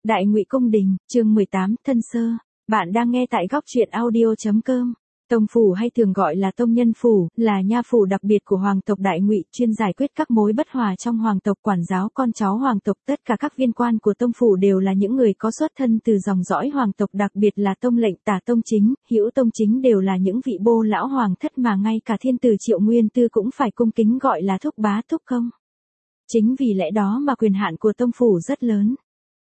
Đại Ngụy Cung Đình, chương 18, Thân Sơ. Bạn đang nghe tại góc truyện audio.com. Tông phủ hay thường gọi là tông nhân phủ, là nha phủ đặc biệt của hoàng tộc Đại Ngụy, chuyên giải quyết các mối bất hòa trong hoàng tộc, quản giáo con cháu hoàng tộc. Tất cả các viên quan của tông phủ đều là những người có xuất thân từ dòng dõi hoàng tộc, đặc biệt là tông lệnh, tả tông chính, hữu tông chính đều là những vị bô lão hoàng thất mà ngay cả thiên tử Triệu Nguyên Tư cũng phải cung kính gọi là thúc bá thúc công. Chính vì lẽ đó mà quyền hạn của tông phủ rất lớn.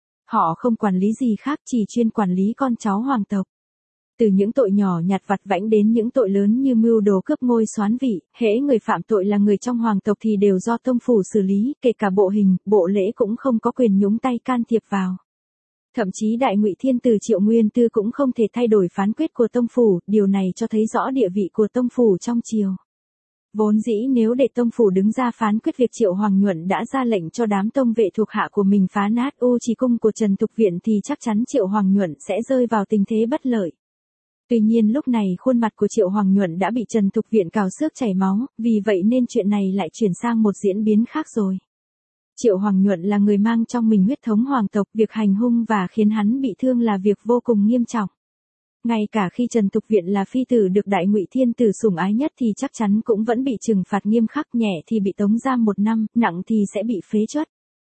Họ không quản lý gì khác, chỉ chuyên quản lý con cháu hoàng tộc. Từ những tội nhỏ nhặt vặt vãnh đến những tội lớn như mưu đồ cướp ngôi soán vị, hễ người phạm tội là người trong hoàng tộc thì đều do tông phủ xử lý, kể cả bộ hình, bộ lễ cũng không có quyền nhúng tay can thiệp vào. Thậm chí Đại Ngụy Thiên tử Triệu Nguyên Tư cũng không thể thay đổi phán quyết của tông phủ, điều này cho thấy rõ địa vị của tông phủ trong triều. Vốn dĩ nếu để tông phủ đứng ra phán quyết việc Triệu Hoàng Nhuận đã ra lệnh cho đám tông vệ thuộc hạ của mình phá nát U Trì cung của Trần Thục Viện thì chắc chắn Triệu Hoàng Nhuận sẽ rơi vào tình thế bất lợi. Tuy nhiên lúc này khuôn mặt của Triệu Hoàng Nhuận đã bị Trần Thục Viện cào xước chảy máu, vì vậy nên chuyện này lại chuyển sang một diễn biến khác rồi. Triệu Hoàng Nhuận là người mang trong mình huyết thống hoàng tộc, việc hành hung và khiến hắn bị thương là việc vô cùng nghiêm trọng. Ngay cả khi Trần Thục Viện là phi tử được Đại Ngụy Thiên tử sủng ái nhất thì chắc chắn cũng vẫn bị trừng phạt nghiêm khắc, nhẹ thì bị tống giam 1 năm, nặng thì sẽ bị phế truất.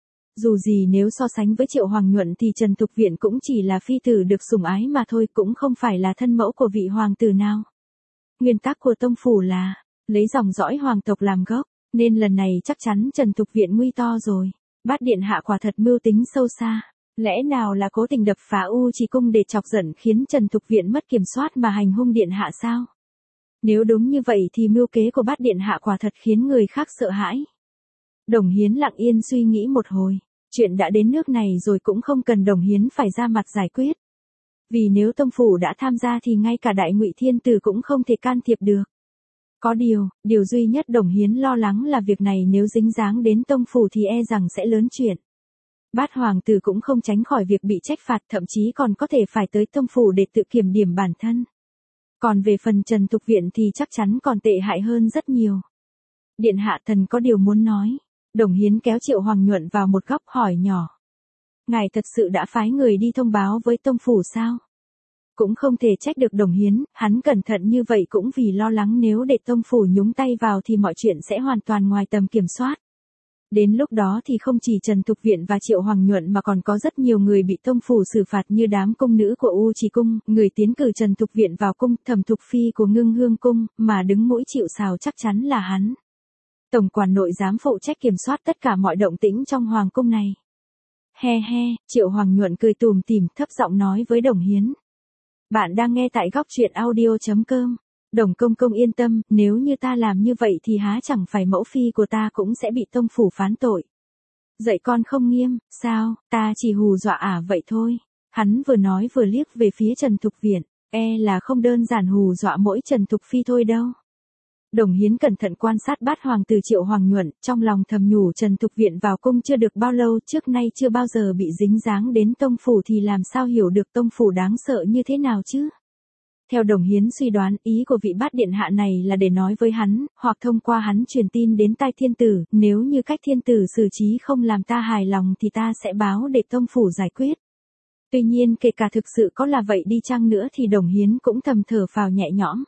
Dù gì nếu so sánh với Triệu Hoàng Nhuận thì Trần Thục Viện cũng chỉ là phi tử được sủng ái mà thôi, cũng không phải là thân mẫu của vị hoàng tử nào. Nguyên tắc của tông phủ là lấy dòng dõi hoàng tộc làm gốc, nên lần này chắc chắn Trần Thục Viện nguy to rồi. Bát điện hạ quả thật mưu tính sâu xa. Lẽ nào là cố tình đập phá U Trì cung để chọc giận khiến Trần Thục Viện mất kiểm soát mà hành hung điện hạ sao? Nếu đúng như vậy thì mưu kế của bát điện hạ quả thật khiến người khác sợ hãi. Đồng Hiến lặng yên suy nghĩ một hồi, chuyện đã đến nước này rồi cũng không cần Đồng Hiến phải ra mặt giải quyết. Vì nếu tông phủ đã tham gia thì ngay cả Đại Ngụy Thiên tử cũng không thể can thiệp được. Có điều duy nhất Đồng Hiến lo lắng là việc này nếu dính dáng đến tông phủ thì e rằng sẽ lớn chuyện. Bát hoàng tử cũng không tránh khỏi việc bị trách phạt, thậm chí còn có thể phải tới tông phủ để tự kiểm điểm bản thân. Còn về phần Trần Thục Viện thì chắc chắn còn tệ hại hơn rất nhiều. Điện hạ, thần có điều muốn nói. Đồng Hiến kéo Triệu Hoàng Nhuận vào một góc hỏi nhỏ. Ngài thật sự đã phái người đi thông báo với tông phủ sao? Cũng không thể trách được Đồng Hiến, hắn cẩn thận như vậy cũng vì lo lắng nếu để tông phủ nhúng tay vào thì mọi chuyện sẽ hoàn toàn ngoài tầm kiểm soát. Đến lúc đó thì không chỉ Trần Thục Viện và Triệu Hoàng Nhuận mà còn có rất nhiều người bị tông phủ xử phạt như đám cung nữ của U Trì cung, người tiến cử Trần Thục Viện vào cung, Thẩm Thục Phi của Ngưng Hương cung, mà đứng mũi chịu sào chắc chắn là hắn. Tổng quản nội giám phụ trách kiểm soát tất cả mọi động tĩnh trong hoàng cung này. He he, Triệu Hoàng Nhuận cười tủm tỉm, thấp giọng nói với Đồng Hiến. Bạn đang nghe tại góc truyện audio.com. Đồng công công yên tâm, nếu như ta làm như vậy thì há chẳng phải mẫu phi của ta cũng sẽ bị tông phủ phán tội. Dạy con không nghiêm, sao, ta chỉ hù dọa vậy thôi. Hắn vừa nói vừa liếc về phía Trần Thục Viện, là không đơn giản hù dọa mỗi Trần Thục Phi thôi đâu. Đồng Hiến cẩn thận quan sát bát hoàng tử Triệu Hoàng Nhuận, trong lòng thầm nhủ Trần Thục Viện vào cung chưa được bao lâu, trước nay chưa bao giờ bị dính dáng đến tông phủ thì làm sao hiểu được tông phủ đáng sợ như thế nào chứ? Theo Đồng Hiến suy đoán, ý của vị bát điện hạ này là để nói với hắn, hoặc thông qua hắn truyền tin đến tai thiên tử, nếu như cách thiên tử xử trí không làm ta hài lòng thì ta sẽ báo để tông phủ giải quyết. Tuy nhiên kể cả thực sự có là vậy đi chăng nữa thì Đồng Hiến cũng thầm thở phào nhẹ nhõm.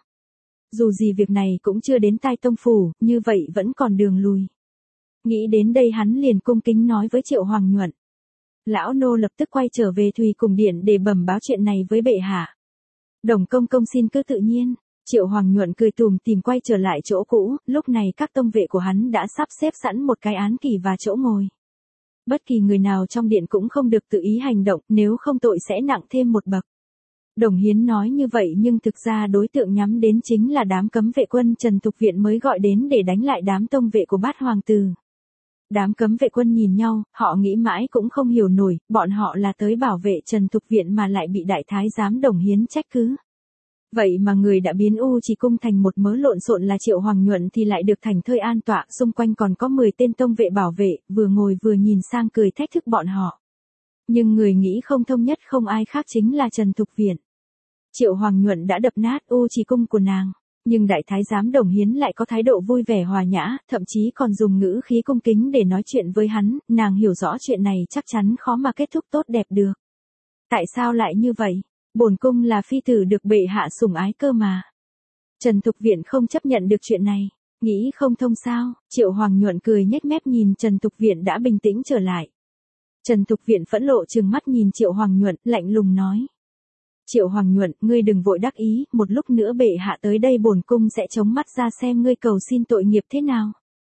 Dù gì việc này cũng chưa đến tai tông phủ, như vậy vẫn còn đường lùi. Nghĩ đến đây hắn liền cung kính nói với Triệu Hoàng Nhuận. Lão nô lập tức quay trở về Thùy Cùng Điện để bẩm báo chuyện này với bệ hạ. Đồng công công xin cứ tự nhiên. Triệu Hoàng Nhuận cười tủm tỉm quay trở lại chỗ cũ, lúc này các tông vệ của hắn đã sắp xếp sẵn một cái án kỷ và chỗ ngồi. Bất kỳ người nào trong điện cũng không được tự ý hành động, nếu không tội sẽ nặng thêm một bậc. Đồng Hiến nói như vậy nhưng thực ra đối tượng nhắm đến chính là đám cấm vệ quân Trần Thục Viện mới gọi đến để đánh lại đám tông vệ của bát hoàng tử. Đám cấm vệ quân nhìn nhau, họ nghĩ mãi cũng không hiểu nổi, bọn họ là tới bảo vệ Trần Thục Viện mà lại bị đại thái giám Đồng Hiến trách cứ. Vậy mà người đã biến U Trì cung thành một mớ lộn xộn là Triệu Hoàng Nhuận thì lại được thành thơi an tọa, xung quanh còn có 10 tên tông vệ bảo vệ, vừa ngồi vừa nhìn sang cười thách thức bọn họ. Nhưng người nghĩ không thông nhất không ai khác chính là Trần Thục Viện. Triệu Hoàng Nhuận đã đập nát U Trì cung của nàng. Nhưng đại thái giám Đồng Hiến lại có thái độ vui vẻ hòa nhã, thậm chí còn dùng ngữ khí cung kính để nói chuyện với hắn, nàng hiểu rõ chuyện này chắc chắn khó mà kết thúc tốt đẹp được. Tại sao lại như vậy? Bổn cung là phi tử được bệ hạ sủng ái cơ mà. Trần Thục Viện không chấp nhận được chuyện này. Nghĩ không thông sao? Triệu Hoàng Nhuận cười nhếch mép nhìn Trần Thục Viện đã bình tĩnh trở lại. Trần Thục Viện phẫn nộ trừng mắt nhìn Triệu Hoàng Nhuận, lạnh lùng nói. Triệu Hoàng Nhuận, ngươi đừng vội đắc ý, một lúc nữa bệ hạ tới đây bổn cung sẽ chống mắt ra xem ngươi cầu xin tội nghiệp thế nào.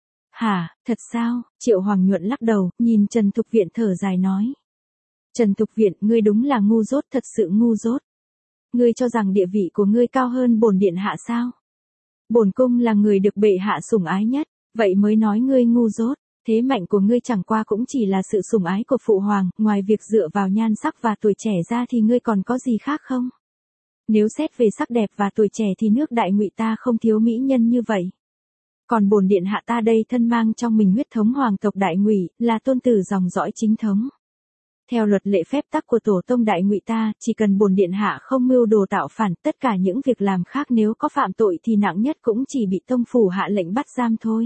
Hả, thật sao? Triệu Hoàng Nhuận lắc đầu, nhìn Trần Thục Viện thở dài nói. Trần Thục Viện, ngươi đúng là ngu dốt, thật sự ngu dốt. Ngươi cho rằng địa vị của ngươi cao hơn bổn điện hạ sao? Bổn cung là người được bệ hạ sủng ái nhất, vậy mới nói ngươi ngu dốt. Thế mạnh của ngươi chẳng qua cũng chỉ là sự sủng ái của phụ hoàng, ngoài việc dựa vào nhan sắc và tuổi trẻ ra thì ngươi còn có gì khác không? Nếu xét về sắc đẹp và tuổi trẻ thì nước Đại Ngụy ta không thiếu mỹ nhân như vậy. Còn bổn điện hạ ta đây thân mang trong mình huyết thống hoàng tộc Đại Ngụy, là tôn tử dòng dõi chính thống. Theo luật lệ phép tắc của tổ tông Đại Ngụy ta, chỉ cần bổn điện hạ không mưu đồ tạo phản, tất cả những việc làm khác nếu có phạm tội thì nặng nhất cũng chỉ bị tông phủ hạ lệnh bắt giam thôi.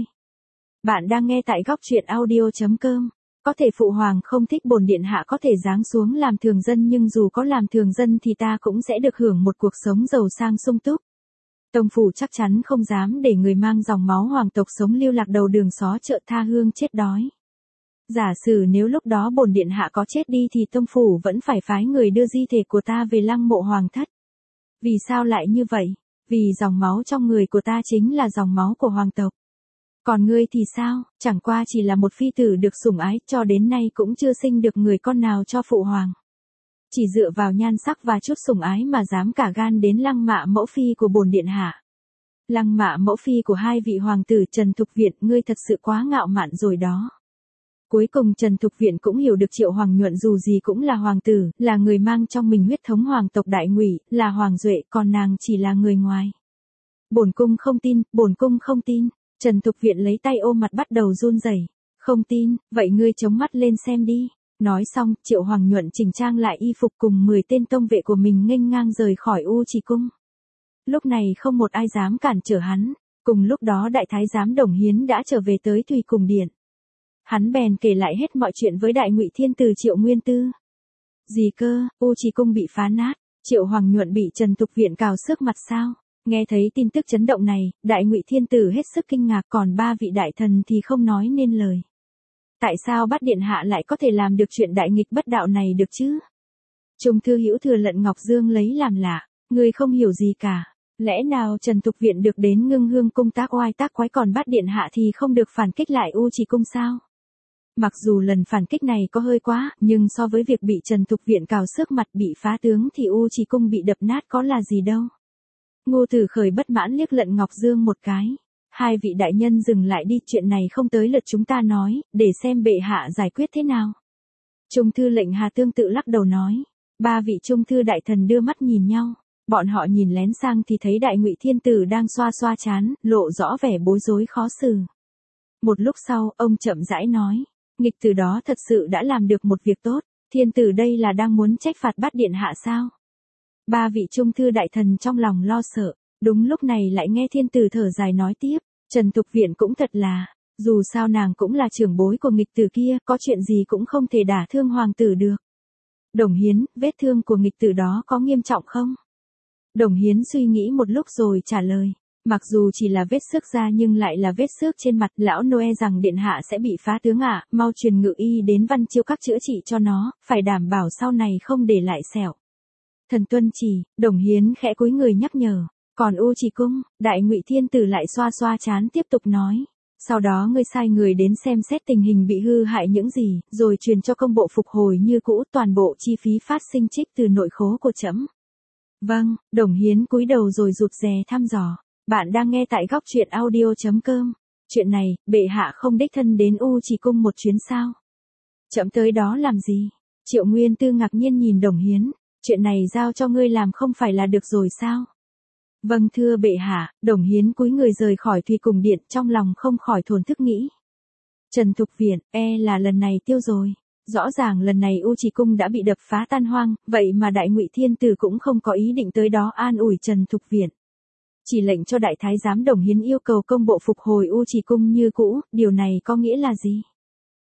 Bạn đang nghe tại góc truyện audio.com. Có thể phụ hoàng không thích bổn điện hạ có thể giáng xuống làm thường dân, nhưng dù có làm thường dân thì ta cũng sẽ được hưởng một cuộc sống giàu sang sung túc. Tông phủ chắc chắn không dám để người mang dòng máu hoàng tộc sống lưu lạc đầu đường xó chợ tha hương chết đói. Giả sử nếu lúc đó bổn điện hạ có chết đi thì tông phủ vẫn phải phái người đưa di thể của ta về lăng mộ hoàng thất. Vì sao lại như vậy? Vì dòng máu trong người của ta chính là dòng máu của hoàng tộc. Còn ngươi thì sao? Chẳng qua chỉ là một phi tử được sủng ái, cho đến nay cũng chưa sinh được người con nào cho phụ hoàng. Chỉ dựa vào nhan sắc và chút sủng ái mà dám cả gan đến lăng mạ mẫu phi của bổn điện hạ. Lăng mạ mẫu phi của hai vị hoàng tử Trần Thục Viện, ngươi thật sự quá ngạo mạn rồi đó. Cuối cùng Trần Thục Viện cũng hiểu được Triệu Hoàng Nhuận dù gì cũng là hoàng tử, là người mang trong mình huyết thống hoàng tộc Đại Ngụy, là hoàng duệ, còn nàng chỉ là người ngoài. Bổn cung không tin, bổn cung không tin. Trần Thục Viện lấy tay ôm mặt bắt đầu run rẩy. Không tin, vậy ngươi chống mắt lên xem đi. Nói xong, Triệu Hoàng Nhuận chỉnh trang lại y phục cùng 10 tên tông vệ của mình nghênh ngang rời khỏi U Trì cung. Lúc này không một ai dám cản trở hắn. Cùng lúc đó đại thái giám Đồng Hiến đã trở về tới Thùy Cùng Điện. Hắn bèn kể lại hết mọi chuyện với Đại Ngụy Thiên Tử Triệu Nguyên Tư. Gì cơ, U Trì cung bị phá nát, Triệu Hoàng Nhuận bị Trần Thục Viện cào xước mặt sao? Nghe thấy tin tức chấn động này, Đại Ngụy Thiên Tử hết sức kinh ngạc, còn ba vị đại thần thì không nói nên lời. Tại sao Bát điện hạ lại có thể làm được chuyện đại nghịch bất đạo này được chứ? Trung thư hữu Thừa Lận Ngọc Dương lấy làm lạ, người không hiểu gì cả. Lẽ nào Trần Thục Viện được đến Ngưng Hương cung tác oai tác quái, còn Bát điện hạ thì không được phản kích lại U Trì cung sao? Mặc dù lần phản kích này có hơi quá, nhưng so với việc bị Trần Thục Viện cào xước mặt bị phá tướng thì U Trì cung bị đập nát có là gì đâu. Ngô Tử Khởi bất mãn liếc Lận Ngọc Dương một cái. Hai vị đại nhân dừng lại đi, chuyện này không tới lượt chúng ta nói, để xem bệ hạ giải quyết thế nào. Trung thư lệnh Hà tương tự lắc đầu nói. Ba vị trung thư đại thần đưa mắt nhìn nhau. Bọn họ nhìn lén sang thì thấy Đại Ngụy Thiên Tử đang xoa xoa trán, lộ rõ vẻ bối rối khó xử. Một lúc sau, ông chậm rãi nói. Nghịch tử đó thật sự đã làm được một việc tốt. Thiên tử đây là đang muốn trách phạt Bát điện hạ sao? Ba vị trung thư đại thần trong lòng lo sợ. Đúng lúc này lại nghe thiên tử thở dài nói tiếp. Trần Thục Viện cũng thật là, dù sao nàng cũng là trưởng bối của nghịch tử kia, có chuyện gì cũng không thể đả thương hoàng tử được. Đồng Hiến, vết thương của nghịch tử đó có nghiêm trọng không? Đồng Hiến suy nghĩ một lúc rồi trả lời. Mặc dù chỉ là vết xước da nhưng lại là vết xước trên mặt, lão Noe rằng điện hạ sẽ bị phá tướng ạ, mau truyền ngự y đến Văn Chiêu các chữa trị cho nó, phải đảm bảo sau này không để lại sẹo. Thần tuân chỉ, Đồng Hiến khẽ cúi người nhắc nhở. Còn U Trì cung, Đại Ngụy Thiên Tử lại xoa xoa trán tiếp tục nói. Sau đó ngươi sai người đến xem xét tình hình bị hư hại những gì, rồi truyền cho công bộ phục hồi như cũ, toàn bộ chi phí phát sinh trích từ nội khố của trẫm. Vâng, Đồng Hiến cúi đầu rồi rụt rè thăm dò. Bạn đang nghe tại góc truyện audio.com. Chuyện này, bệ hạ không đích thân đến U Trì cung một chuyến sao? Trẫm tới đó làm gì? Triệu Nguyên Tư ngạc nhiên nhìn Đồng Hiến. Chuyện này giao cho ngươi làm không phải là được rồi sao? Vâng thưa bệ hạ. Đồng Hiến cúi người rời khỏi Thùy Cùng Điện, trong lòng không khỏi thổn thức nghĩ. Trần Thục Viện, là lần này tiêu rồi. Rõ ràng lần này U Trì cung đã bị đập phá tan hoang, vậy mà Đại Ngụy Thiên Tử cũng không có ý định tới đó an ủi Trần Thục Viện. Chỉ lệnh cho đại thái giám Đồng Hiến yêu cầu công bộ phục hồi U Trì cung như cũ, điều này có nghĩa là gì?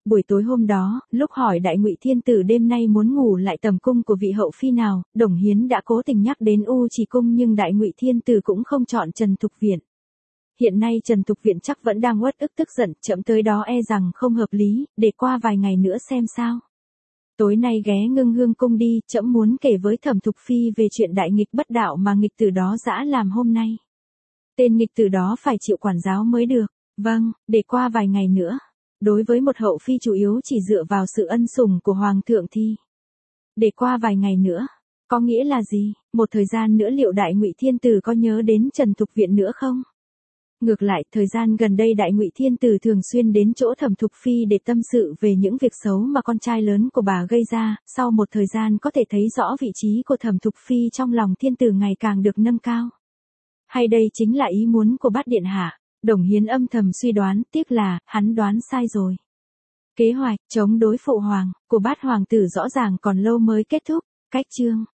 Buổi tối hôm đó, lúc hỏi Đại Ngụy Thiên Tử đêm nay muốn ngủ lại tầm cung của vị hậu phi nào, Đồng Hiến đã cố tình nhắc đến U Trì cung nhưng Đại Ngụy Thiên Tử cũng không chọn Trần Thục Viện. Hiện nay Trần Thục Viện chắc vẫn đang uất ức tức giận, chậm tới đó e rằng không hợp lý, để qua vài ngày nữa xem sao. Tối nay ghé Ngưng Hương cung đi, trẫm muốn kể với Thẩm Thục Phi về chuyện đại nghịch bất đạo mà nghịch tử đó dã làm hôm nay. Tên nghịch tử đó phải chịu quản giáo mới được. Vâng, để qua vài ngày nữa. Đối với một hậu phi chủ yếu chỉ dựa vào sự ân sủng của hoàng thượng thì để qua vài ngày nữa, có nghĩa là gì? Một thời gian nữa liệu Đại Ngụy Thiên Tử có nhớ đến Trần Thục Viện nữa không? Ngược lại, thời gian gần đây Đại Ngụy Thiên Tử thường xuyên đến chỗ Thẩm Thục Phi để tâm sự về những việc xấu mà con trai lớn của bà gây ra, sau một thời gian có thể thấy rõ vị trí của Thẩm Thục Phi trong lòng Thiên Tử ngày càng được nâng cao. Hay đây chính là ý muốn của Bát điện hạ? Đồng Hiến âm thầm suy đoán, tiếc là, hắn đoán sai rồi. Kế hoạch, chống đối phụ hoàng, của Bát hoàng tử rõ ràng còn lâu mới kết thúc. Cách chương